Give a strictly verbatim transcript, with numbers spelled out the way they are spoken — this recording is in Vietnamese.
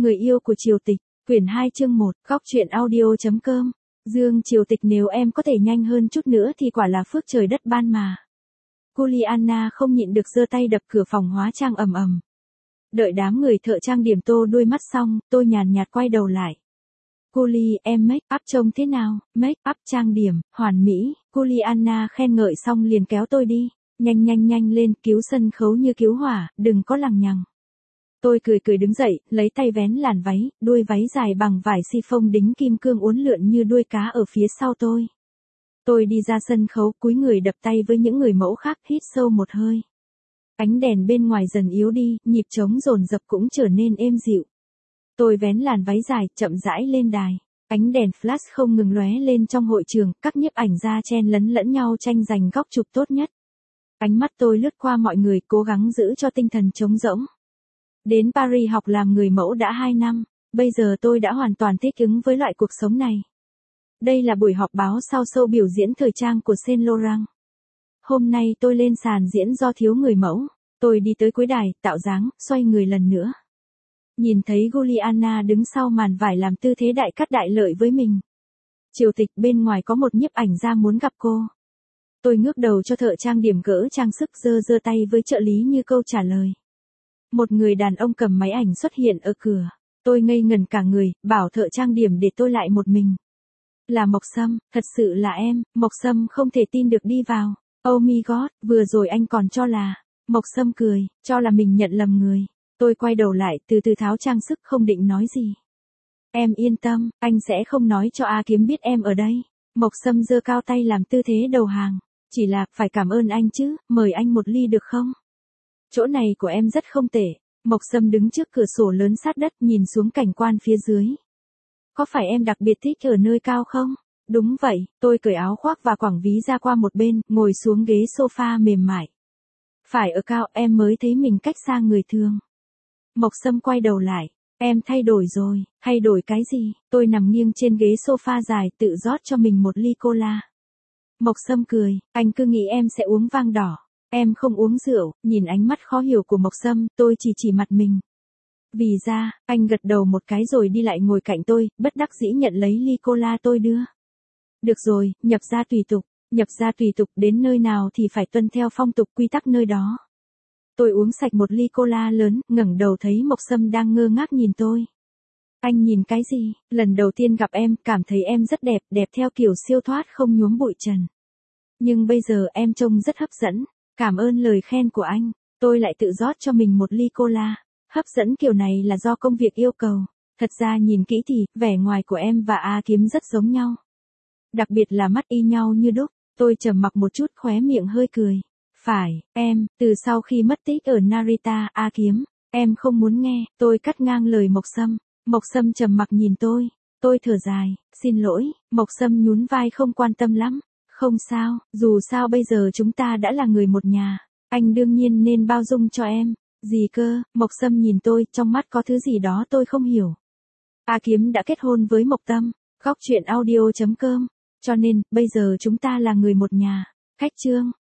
Người yêu của Triều Tịch, quyển hai chương một, góc truyện audio.com. Dương Triều Tịch, nếu em có thể nhanh hơn chút nữa thì quả là phước trời đất ban mà. Juliana không nhịn được giơ tay đập cửa phòng hóa trang ầm ầm. Đợi đám người thợ trang điểm tô đuôi mắt xong, tôi nhàn nhạt quay đầu lại. Julie, em make up trông thế nào? Make up trang điểm, hoàn mỹ. Juliana khen ngợi xong liền kéo tôi đi. Nhanh nhanh nhanh lên, cứu sân khấu như cứu hỏa, đừng có lằng nhằng. Tôi cười cười đứng dậy, lấy tay vén làn váy, đuôi váy dài bằng vải chiffon đính kim cương uốn lượn như đuôi cá ở phía sau tôi. Tôi đi ra sân khấu, cúi người đập tay với những người mẫu khác, hít sâu một hơi. Ánh đèn bên ngoài dần yếu đi, nhịp trống dồn dập cũng trở nên êm dịu. Tôi vén làn váy dài, chậm rãi lên đài. Ánh đèn flash không ngừng lóe lên trong hội trường, các nhiếp ảnh gia chen lấn lẫn nhau tranh giành góc chụp tốt nhất. Ánh mắt tôi lướt qua mọi người, cố gắng giữ cho tinh thần trống rỗng. Đến Paris học làm người mẫu đã hai năm, bây giờ tôi đã hoàn toàn thích ứng với loại cuộc sống này. Đây là buổi họp báo sau show biểu diễn thời trang của Saint Laurent. Hôm nay tôi lên sàn diễn do thiếu người mẫu. Tôi đi tới cuối đài, tạo dáng, xoay người lần nữa. Nhìn thấy Juliana đứng sau màn vải làm tư thế đại cắt đại lợi với mình. Triều Tịch, bên ngoài có một nhiếp ảnh gia muốn gặp cô. Tôi ngước đầu cho thợ trang điểm gỡ trang sức, giơ giơ tay với trợ lý như câu trả lời. Một người đàn ông cầm máy ảnh xuất hiện ở cửa. Tôi ngây ngẩn cả người, bảo thợ trang điểm để tôi lại một mình. Là Mộc Sâm, thật sự là em. Mộc Sâm không thể tin được đi vào. Oh my god, vừa rồi anh còn cho là. Mộc Sâm cười, cho là mình nhận lầm người. Tôi quay đầu lại, từ từ tháo trang sức, không định nói gì. Em yên tâm, anh sẽ không nói cho A Kiếm biết em ở đây. Mộc Sâm giơ cao tay làm tư thế đầu hàng. Chỉ là, phải cảm ơn anh chứ, mời anh một ly được không? Chỗ này của em rất không tệ. Mộc Sâm đứng trước cửa sổ lớn sát đất, nhìn xuống cảnh quan phía dưới. Có phải em đặc biệt thích ở nơi cao không? Đúng vậy, tôi cởi áo khoác và quẳng ví ra qua một bên, ngồi xuống ghế sofa mềm mại. Phải ở cao em mới thấy mình cách xa người thường. Mộc Sâm quay đầu lại. Em thay đổi rồi. Thay đổi cái gì? Tôi nằm nghiêng trên ghế sofa dài, tự rót cho mình một ly cola. Mộc Sâm cười, anh cứ nghĩ em sẽ uống vang đỏ. Em không uống rượu. Nhìn ánh mắt khó hiểu của Mộc Sâm, tôi chỉ chỉ mặt mình. Vì ra, anh gật đầu một cái rồi đi lại ngồi cạnh tôi, bất đắc dĩ nhận lấy ly cola tôi đưa. Được rồi, nhập gia tùy tục. Nhập gia tùy tục, đến nơi nào thì phải tuân theo phong tục quy tắc nơi đó. Tôi uống sạch một ly cola lớn, ngẩng đầu thấy Mộc Sâm đang ngơ ngác nhìn tôi. Anh nhìn cái gì? Lần đầu tiên gặp em, cảm thấy em rất đẹp, đẹp theo kiểu siêu thoát không nhuốm bụi trần. Nhưng bây giờ em trông rất hấp dẫn. Cảm ơn lời khen của anh. Tôi lại tự rót cho mình một ly cola. Hấp dẫn kiểu này là do công việc yêu cầu. Thật ra nhìn kỹ thì, vẻ ngoài của em và A Kiếm rất giống nhau. Đặc biệt là mắt y nhau như đúc. Tôi trầm mặc một chút, khóe miệng hơi cười. Phải, em, từ sau khi mất tích ở Narita, A Kiếm, em không muốn nghe. Tôi cắt ngang lời Mộc Sâm. Mộc Sâm trầm mặc nhìn tôi. Tôi thở dài, xin lỗi. Mộc Sâm nhún vai không quan tâm lắm. Không sao, dù sao bây giờ chúng ta đã là người một nhà. Anh đương nhiên nên bao dung cho em. Gì cơ? Mộc Sâm nhìn tôi, trong mắt có thứ gì đó tôi không hiểu. A Kiếm đã kết hôn với Mộc Tâm. Góc truyện audio.com. Cho nên, bây giờ chúng ta là người một nhà. Khách chương.